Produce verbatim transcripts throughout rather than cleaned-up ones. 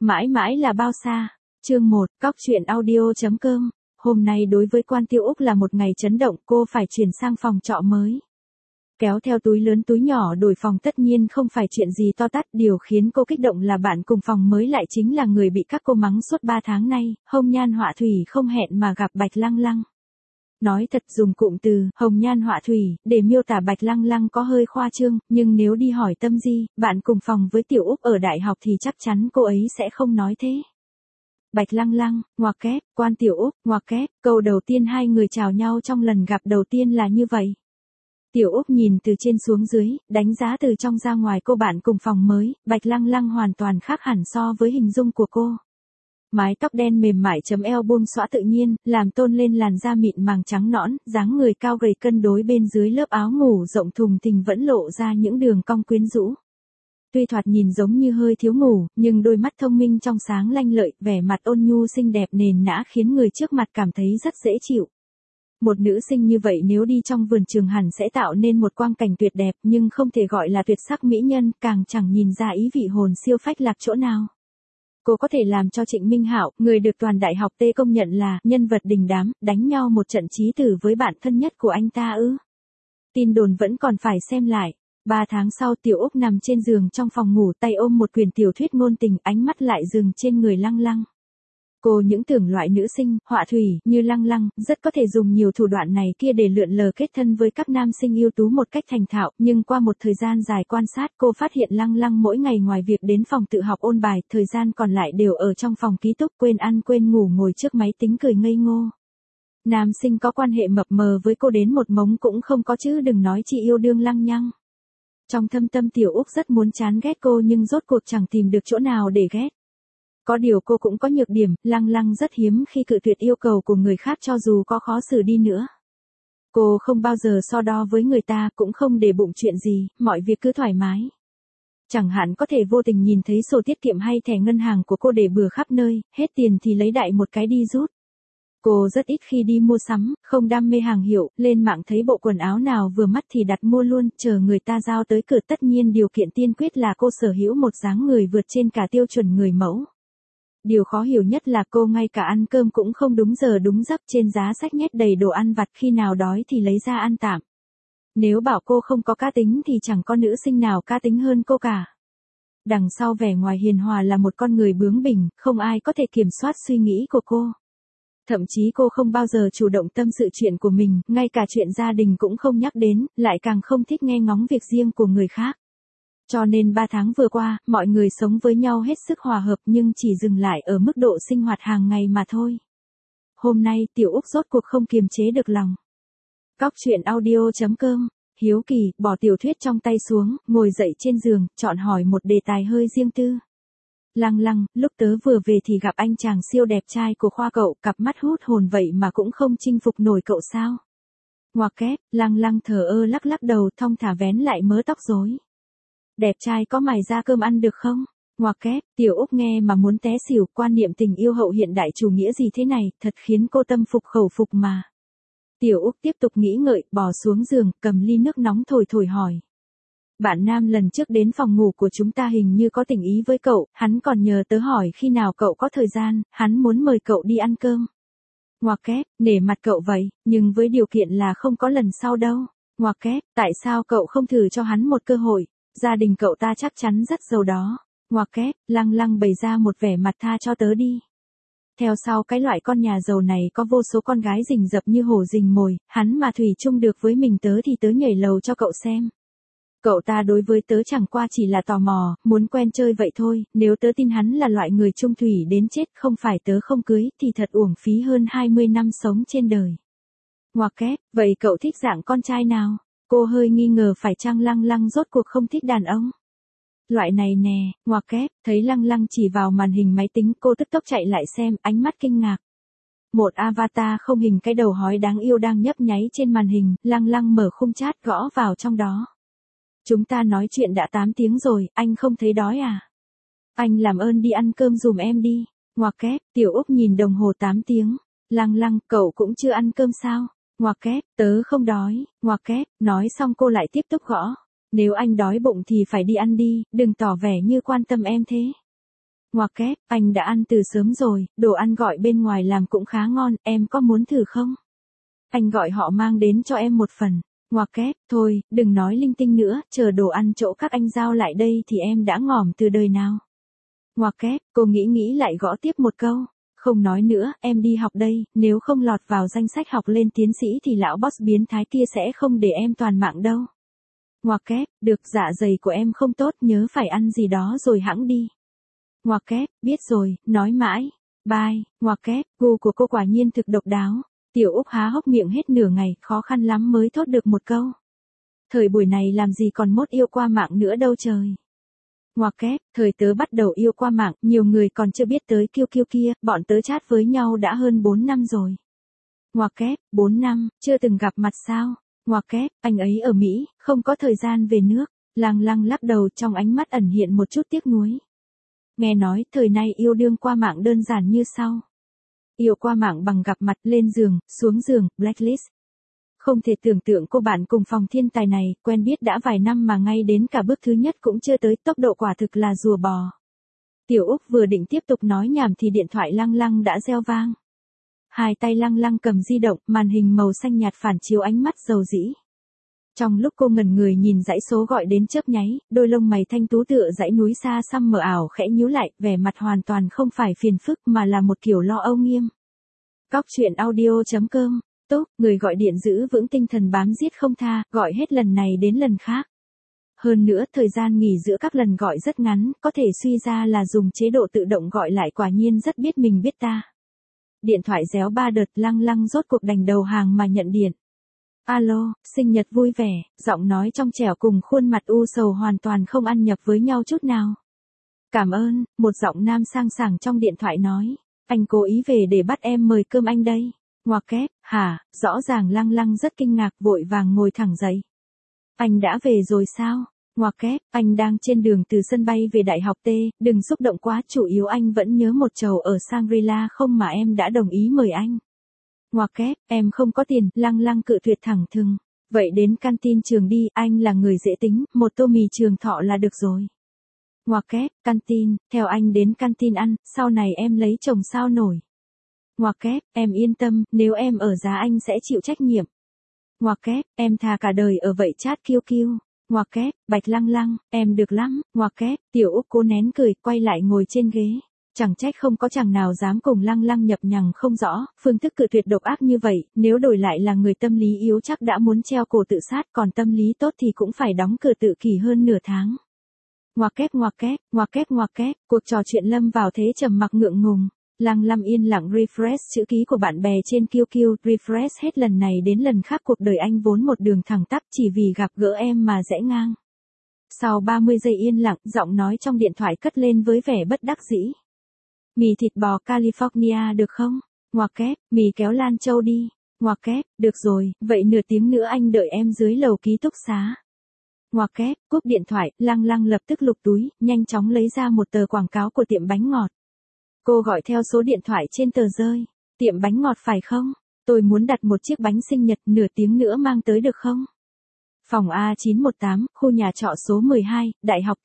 Mãi mãi là bao xa. Chương một, cóc truyện audio chấm com. Hôm nay đối với Quan Tiêu Úc là một ngày chấn động, cô phải chuyển sang phòng trọ mới. Kéo theo túi lớn túi nhỏ đổi phòng tất nhiên không phải chuyện gì to tát, điều khiến cô kích động là bạn cùng phòng mới lại chính là người bị các cô mắng suốt ba tháng nay, hồng nhan họa thủy không hẹn mà gặp Bạch Lăng Lăng. Nói thật dùng cụm từ hồng nhan họa thủy để miêu tả Bạch Lăng Lăng có hơi khoa trương, nhưng nếu đi hỏi Tâm Di, bạn cùng phòng với Tiểu Úc ở đại học thì chắc chắn cô ấy sẽ không nói thế. Bạch Lăng Lăng, ngoặc kép, Quan Tiểu Úc, ngoặc kép, câu đầu tiên hai người chào nhau trong lần gặp đầu tiên là như vậy. Tiểu Úc nhìn từ trên xuống dưới, đánh giá từ trong ra ngoài cô bạn cùng phòng mới, Bạch Lăng Lăng hoàn toàn khác hẳn so với hình dung của cô. Mái tóc đen mềm mại chấm eo buông xõa tự nhiên, làm tôn lên làn da mịn màng trắng nõn, dáng người cao gầy cân đối bên dưới lớp áo ngủ rộng thùng thình vẫn lộ ra những đường cong quyến rũ. Tuy thoạt nhìn giống như hơi thiếu ngủ, nhưng đôi mắt thông minh trong sáng lanh lợi, vẻ mặt ôn nhu xinh đẹp nền nã khiến người trước mặt cảm thấy rất dễ chịu. Một nữ sinh như vậy nếu đi trong vườn trường hẳn sẽ tạo nên một quang cảnh tuyệt đẹp, nhưng không thể gọi là tuyệt sắc mỹ nhân, càng chẳng nhìn ra ý vị hồn siêu phách lạc chỗ nào. Cô có thể làm cho Trịnh Minh Hạo, người được toàn đại học T công nhận là nhân vật đình đám, đánh nhau một trận chí tử với bạn thân nhất của anh ta ư? Tin đồn vẫn còn phải xem lại. Ba tháng sau Tiểu Úc nằm trên giường trong phòng ngủ, tay ôm một quyển tiểu thuyết ngôn tình, ánh mắt lại dừng trên người Lăng Lăng. Cô những tưởng loại nữ sinh, họa thủy, như Lăng Lăng, rất có thể dùng nhiều thủ đoạn này kia để lượn lờ kết thân với các nam sinh ưu tú một cách thành thạo, nhưng qua một thời gian dài quan sát cô phát hiện Lăng Lăng mỗi ngày ngoài việc đến phòng tự học ôn bài, thời gian còn lại đều ở trong phòng ký túc quên ăn quên ngủ ngồi trước máy tính cười ngây ngô. Nam sinh có quan hệ mập mờ với cô đến một mống cũng không có chứ đừng nói chị yêu đương lăng nhăng. Trong thâm tâm Tiểu Úc rất muốn chán ghét cô nhưng rốt cuộc chẳng tìm được chỗ nào để ghét. Có điều cô cũng có nhược điểm, Lăng Lăng rất hiếm khi cự tuyệt yêu cầu của người khác cho dù có khó xử đi nữa. Cô không bao giờ so đo với người ta, cũng không để bụng chuyện gì, mọi việc cứ thoải mái. Chẳng hạn có thể vô tình nhìn thấy sổ tiết kiệm hay thẻ ngân hàng của cô để bừa khắp nơi, hết tiền thì lấy đại một cái đi rút. Cô rất ít khi đi mua sắm, không đam mê hàng hiệu, lên mạng thấy bộ quần áo nào vừa mắt thì đặt mua luôn, chờ người ta giao tới cửa, tất nhiên điều kiện tiên quyết là cô sở hữu một dáng người vượt trên cả tiêu chuẩn người mẫu. Điều khó hiểu nhất là cô ngay cả ăn cơm cũng không đúng giờ đúng giấc, trên giá sách nhét đầy đồ ăn vặt, khi nào đói thì lấy ra ăn tạm. Nếu bảo cô không có cá tính thì chẳng có nữ sinh nào cá tính hơn cô cả. Đằng sau vẻ ngoài hiền hòa là một con người bướng bỉnh, không ai có thể kiểm soát suy nghĩ của cô. Thậm chí cô không bao giờ chủ động tâm sự chuyện của mình, ngay cả chuyện gia đình cũng không nhắc đến, lại càng không thích nghe ngóng việc riêng của người khác. Cho nên ba tháng vừa qua, mọi người sống với nhau hết sức hòa hợp nhưng chỉ dừng lại ở mức độ sinh hoạt hàng ngày mà thôi. Hôm nay Tiểu Úc rốt cuộc không kiềm chế được lòng. Cóc truyện audio chấm com, hiếu kỳ, bỏ tiểu thuyết trong tay xuống, ngồi dậy trên giường, chọn hỏi một đề tài hơi riêng tư. Lăng Lăng, lúc tớ vừa về thì gặp anh chàng siêu đẹp trai của khoa cậu, cặp mắt hút hồn vậy mà cũng không chinh phục nổi cậu sao? Ngoặc kép, Lăng Lăng thờ ơ lắc lắc đầu, thong thả vén lại mớ tóc rối. Đẹp trai có mày ra cơm ăn được không? Ngoặc kép, Tiểu Úc nghe mà muốn té xỉu, quan niệm tình yêu hậu hiện đại chủ nghĩa gì thế này, thật khiến cô tâm phục khẩu phục mà. Tiểu Úc tiếp tục nghĩ ngợi, bò xuống giường, cầm ly nước nóng thổi thổi hỏi. Bạn nam lần trước đến phòng ngủ của chúng ta hình như có tình ý với cậu, hắn còn nhờ tớ hỏi khi nào cậu có thời gian, hắn muốn mời cậu đi ăn cơm. Ngoặc kép, nể mặt cậu vậy, nhưng với điều kiện là không có lần sau đâu. Ngoặc kép, tại sao cậu không thử cho hắn một cơ hội, gia đình cậu ta chắc chắn rất giàu đó. Ngoặc kép, Lăng Lăng bày ra một vẻ mặt tha cho tớ đi. Theo sau cái loại con nhà giàu này có vô số con gái rình rập như hổ rình mồi, hắn mà thủy chung được với mình tớ thì tớ nhảy lầu cho cậu xem. Cậu ta đối với tớ chẳng qua chỉ là tò mò, muốn quen chơi vậy thôi, nếu tớ tin hắn là loại người chung thủy đến chết không phải tớ không cưới thì thật uổng phí hơn hai mươi năm sống trên đời. Ngoặc kép, vậy cậu thích dạng con trai nào? Cô hơi nghi ngờ phải chăng Lăng Lăng rốt cuộc không thích đàn ông. Loại này nè, ngoặc kép, thấy Lăng Lăng chỉ vào màn hình máy tính, cô tức tốc chạy lại xem, ánh mắt kinh ngạc. Một avatar không hình cái đầu hói đáng yêu đang nhấp nháy trên màn hình, Lăng Lăng mở khung chat gõ vào trong đó. Chúng ta nói chuyện đã tám tiếng rồi, anh không thấy đói à? Anh làm ơn đi ăn cơm giùm em đi. Ngoặc kép, Tiểu Úc nhìn đồng hồ tám tiếng. Lăng Lăng, cậu cũng chưa ăn cơm sao? Ngoặc kép, tớ không đói. Ngoặc kép, nói xong cô lại tiếp tục gõ. Nếu anh đói bụng thì phải đi ăn đi, đừng tỏ vẻ như quan tâm em thế. Ngoặc kép, anh đã ăn từ sớm rồi, đồ ăn gọi bên ngoài làm cũng khá ngon, em có muốn thử không? Anh gọi họ mang đến cho em một phần. Ngoặc kép, thôi, đừng nói linh tinh nữa, chờ đồ ăn chỗ các anh giao lại đây thì em đã ngỏm từ đời nào. Ngoặc kép, cô nghĩ nghĩ lại gõ tiếp một câu. Không nói nữa, em đi học đây, nếu không lọt vào danh sách học lên tiến sĩ thì lão boss biến thái kia sẽ không để em toàn mạng đâu. Ngoặc kép, được, dạ dày của em không tốt, nhớ phải ăn gì đó rồi hẵng đi. Ngoặc kép, biết rồi, nói mãi. Bye, ngoặc kép, gu của cô quả nhiên thực độc đáo. Tiểu Úc há hốc miệng hết nửa ngày, khó khăn lắm mới thốt được một câu. Thời buổi này làm gì còn mốt yêu qua mạng nữa đâu trời. Ngoặc kép, thời tớ bắt đầu yêu qua mạng, nhiều người còn chưa biết tới kiêu kiêu kia, bọn tớ chat với nhau đã hơn bốn năm rồi. Ngoặc kép, bốn năm, chưa từng gặp mặt sao? Ngoặc kép, anh ấy ở Mỹ, không có thời gian về nước. Lăng Lăng lắc đầu, trong ánh mắt ẩn hiện một chút tiếc nuối. Nghe nói, thời nay yêu đương qua mạng đơn giản như sau. Yêu qua mạng bằng gặp mặt, lên giường, xuống giường, blacklist. Không thể tưởng tượng cô bạn cùng phòng thiên tài này, quen biết đã vài năm mà ngay đến cả bước thứ nhất cũng chưa tới, tốc độ quả thực là rùa bò. Tiểu Úc vừa định tiếp tục nói nhảm thì điện thoại Lăng Lăng đã reo vang. Hai tay Lăng Lăng cầm di động, màn hình màu xanh nhạt phản chiếu ánh mắt dầu dĩ. Trong lúc cô ngẩn người nhìn dãy số gọi đến chớp nháy, đôi lông mày thanh tú tựa dãy núi xa xăm mờ ảo khẽ nhíu lại, vẻ mặt hoàn toàn không phải phiền phức mà là một kiểu lo âu nghiêm. Cóc truyện audio chấm com, tốt, người gọi điện giữ vững tinh thần bám giết không tha, gọi hết lần này đến lần khác. Hơn nữa, thời gian nghỉ giữa các lần gọi rất ngắn, có thể suy ra là dùng chế độ tự động gọi lại, quả nhiên rất biết mình biết ta. Điện thoại réo ba đợt, Lăng Lăng rốt cuộc đành đầu hàng mà nhận điện. Alo, sinh nhật vui vẻ, giọng nói trong trẻo cùng khuôn mặt u sầu hoàn toàn không ăn nhập với nhau chút nào. Cảm ơn, một giọng nam sang sảng trong điện thoại nói. Anh cố ý về để bắt em mời cơm anh đây. Ngoặc kép, hả, rõ ràng Lăng Lăng rất kinh ngạc, vội vàng ngồi thẳng dậy. Anh đã về rồi sao? Ngoặc kép, anh đang trên đường từ sân bay về đại học T, đừng xúc động quá, chủ yếu anh vẫn nhớ một chầu ở Shangri-La không mà em đã đồng ý mời anh. Ngoặc kép, em không có tiền, Lăng Lăng cự tuyệt thẳng thừng. Vậy đến canteen trường đi, anh là người dễ tính, một tô mì Trường Thọ là được rồi. Ngoặc kép, canteen, theo anh đến canteen ăn, sau này em lấy chồng sao nổi. Ngoặc kép, em yên tâm, nếu em ở giá anh sẽ chịu trách nhiệm. Ngoặc kép, em thà cả đời ở vậy chat kiêu kiêu. Ngoặc kép, Bạch Lăng Lăng, em được lắm. Ngoặc kép, Tiểu Úc cố nén cười, quay lại ngồi trên ghế. Chẳng trách không có chàng nào dám cùng Lăng Lăng nhập nhằng không rõ, phương thức cự tuyệt độc ác như vậy, nếu đổi lại là người tâm lý yếu chắc đã muốn treo cổ tự sát, còn tâm lý tốt thì cũng phải đóng cửa tự kỷ hơn nửa tháng. Ngoặc kép ngoặc kép, ngoặc kép ngoặc kép, cuộc trò chuyện lâm vào thế trầm mặc ngượng ngùng. Lăng Lăng yên lặng refresh chữ ký của bạn bè trên kiu kiu, refresh hết lần này đến lần khác, cuộc đời anh vốn một đường thẳng tắp, chỉ vì gặp gỡ em mà rẽ ngang. Sau ba mươi giây yên lặng, giọng nói trong điện thoại cất lên với vẻ bất đắc dĩ. Mì thịt bò California được không? Ngoặc kép, mì kéo Lan Châu đi. Ngoặc kép, được rồi, vậy nửa tiếng nữa anh đợi em dưới lầu ký túc xá. Ngoặc kép, cúp điện thoại, Lăng Lăng lập tức lục túi, nhanh chóng lấy ra một tờ quảng cáo của tiệm bánh ngọt. Cô gọi theo số điện thoại trên tờ rơi. Tiệm bánh ngọt phải không? Tôi muốn đặt một chiếc bánh sinh nhật, nửa tiếng nữa mang tới được không? Phòng A chín một tám, khu nhà trọ số mười hai, Đại học T.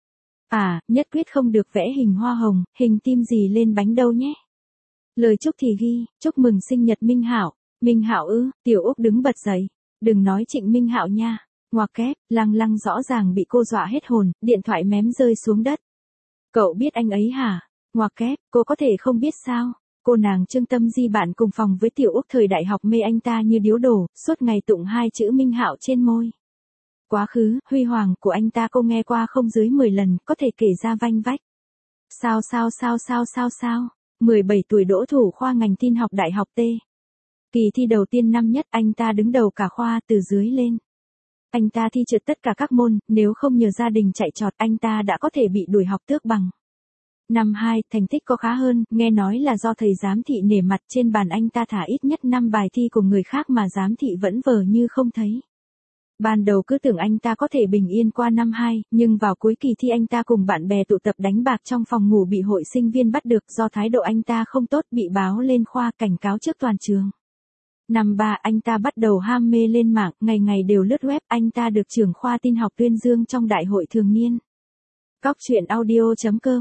À, nhất quyết không được vẽ hình hoa hồng, hình tim gì lên bánh đâu nhé. Lời chúc thì ghi, chúc mừng sinh nhật Minh Hạo. Minh Hạo ư? Tiểu Úc đứng bật dậy. Đừng nói Trịnh Minh Hạo nha. Ngoặc kép, Lăng Lăng rõ ràng bị cô dọa hết hồn, điện thoại mém rơi xuống đất. Cậu biết anh ấy hả? Ngoặc kép, cô có thể không biết sao? Cô nàng Trương Tâm Di bạn cùng phòng với Tiểu Úc thời đại học mê anh ta như điếu đổ, suốt ngày tụng hai chữ Minh Hạo trên môi. Quá khứ, huy hoàng của anh ta cô nghe qua không dưới mười lần, có thể kể ra vanh vách. Sao sao sao sao sao sao? mười bảy tuổi đỗ thủ khoa ngành tin học Đại học T. Kỳ thi đầu tiên năm nhất anh ta đứng đầu cả khoa từ dưới lên. Anh ta thi trượt tất cả các môn, nếu không nhờ gia đình chạy trọt anh ta đã có thể bị đuổi học tước bằng. Năm hai, thành tích có khá hơn, nghe nói là do thầy giám thị nể mặt, trên bàn anh ta thả ít nhất năm bài thi của người khác mà giám thị vẫn vờ như không thấy. Ban đầu cứ tưởng anh ta có thể bình yên qua năm hai, nhưng vào cuối kỳ thi anh ta cùng bạn bè tụ tập đánh bạc trong phòng ngủ bị hội sinh viên bắt được, do thái độ anh ta không tốt bị báo lên khoa cảnh cáo trước toàn trường. Năm ba anh ta bắt đầu ham mê lên mạng, ngày ngày đều lướt web, anh ta được trưởng khoa tin học tuyên dương trong đại hội thường niên. Cóc truyện audio chấm com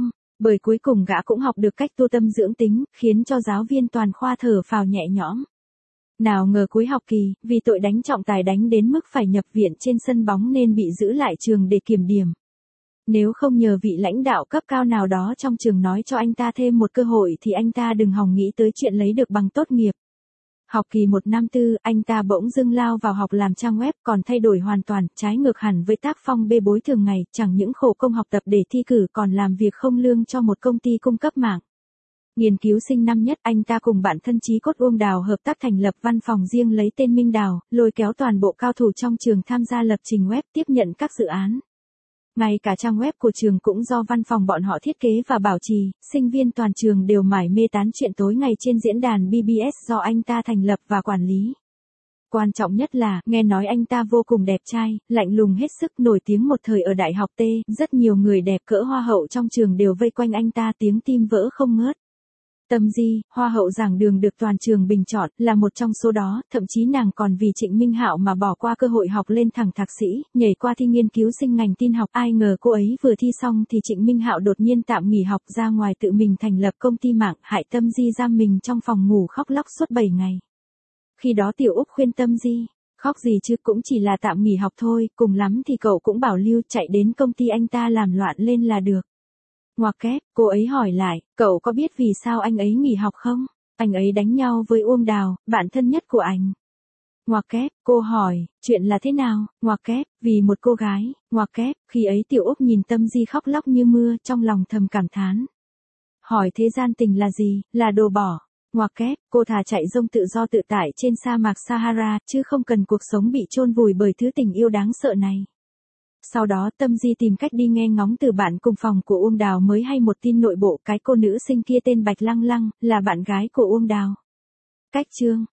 Bởi cuối cùng gã cũng học được cách tu tâm dưỡng tính, khiến cho giáo viên toàn khoa thở phào nhẹ nhõm. Nào ngờ cuối học kỳ, vì tội đánh trọng tài đánh đến mức phải nhập viện trên sân bóng nên bị giữ lại trường để kiểm điểm. Nếu không nhờ vị lãnh đạo cấp cao nào đó trong trường nói cho anh ta thêm một cơ hội thì anh ta đừng hòng nghĩ tới chuyện lấy được bằng tốt nghiệp. Học kỳ một năm tư, anh ta bỗng dưng lao vào học làm trang web, còn thay đổi hoàn toàn, trái ngược hẳn với tác phong bê bối thường ngày, chẳng những khổ công học tập để thi cử còn làm việc không lương cho một công ty cung cấp mạng. Nghiên cứu sinh năm nhất, anh ta cùng bạn thân chí cốt Uông Đào hợp tác thành lập văn phòng riêng lấy tên Minh Đào, lôi kéo toàn bộ cao thủ trong trường tham gia lập trình web tiếp nhận các dự án. Ngay cả trang web của trường cũng do văn phòng bọn họ thiết kế và bảo trì, sinh viên toàn trường đều mải mê tán chuyện tối ngày trên diễn đàn bê bê ét do anh ta thành lập và quản lý. Quan trọng nhất là, nghe nói anh ta vô cùng đẹp trai, lạnh lùng hết sức, nổi tiếng một thời ở Đại học T, rất nhiều người đẹp cỡ hoa hậu trong trường đều vây quanh anh ta, tiếng tim vỡ không ngớt. Tâm Di, hoa hậu giảng đường được toàn trường bình chọn, là một trong số đó, thậm chí nàng còn vì Trịnh Minh Hạo mà bỏ qua cơ hội học lên thẳng thạc sĩ, nhảy qua thi nghiên cứu sinh ngành tin học. Ai ngờ cô ấy vừa thi xong thì Trịnh Minh Hạo đột nhiên tạm nghỉ học ra ngoài tự mình thành lập công ty mạng, hại Tâm Di giam mình trong phòng ngủ khóc lóc suốt bảy ngày. Khi đó Tiểu Úc khuyên Tâm Di, khóc gì chứ, cũng chỉ là tạm nghỉ học thôi, cùng lắm thì cậu cũng bảo lưu chạy đến công ty anh ta làm loạn lên là được. Ngoặc kép, cô ấy hỏi lại, cậu có biết vì sao anh ấy nghỉ học không? Anh ấy đánh nhau với Uông Đào, bạn thân nhất của anh. Ngoặc kép, cô hỏi, chuyện là thế nào? Ngoặc kép, vì một cô gái. Ngoặc kép, khi ấy Tiểu Úc nhìn Tâm Di khóc lóc như mưa, trong lòng thầm cảm thán. Hỏi thế gian tình là gì, là đồ bỏ. Ngoặc kép, cô thà chạy rông tự do tự tại trên sa mạc Sahara, chứ không cần cuộc sống bị chôn vùi bởi thứ tình yêu đáng sợ này. Sau đó Tâm Di tìm cách đi nghe ngóng từ bạn cùng phòng của Uông Đào mới hay một tin nội bộ, cái cô nữ sinh kia tên Bạch Lăng Lăng, là bạn gái của Uông Đào. Cách chương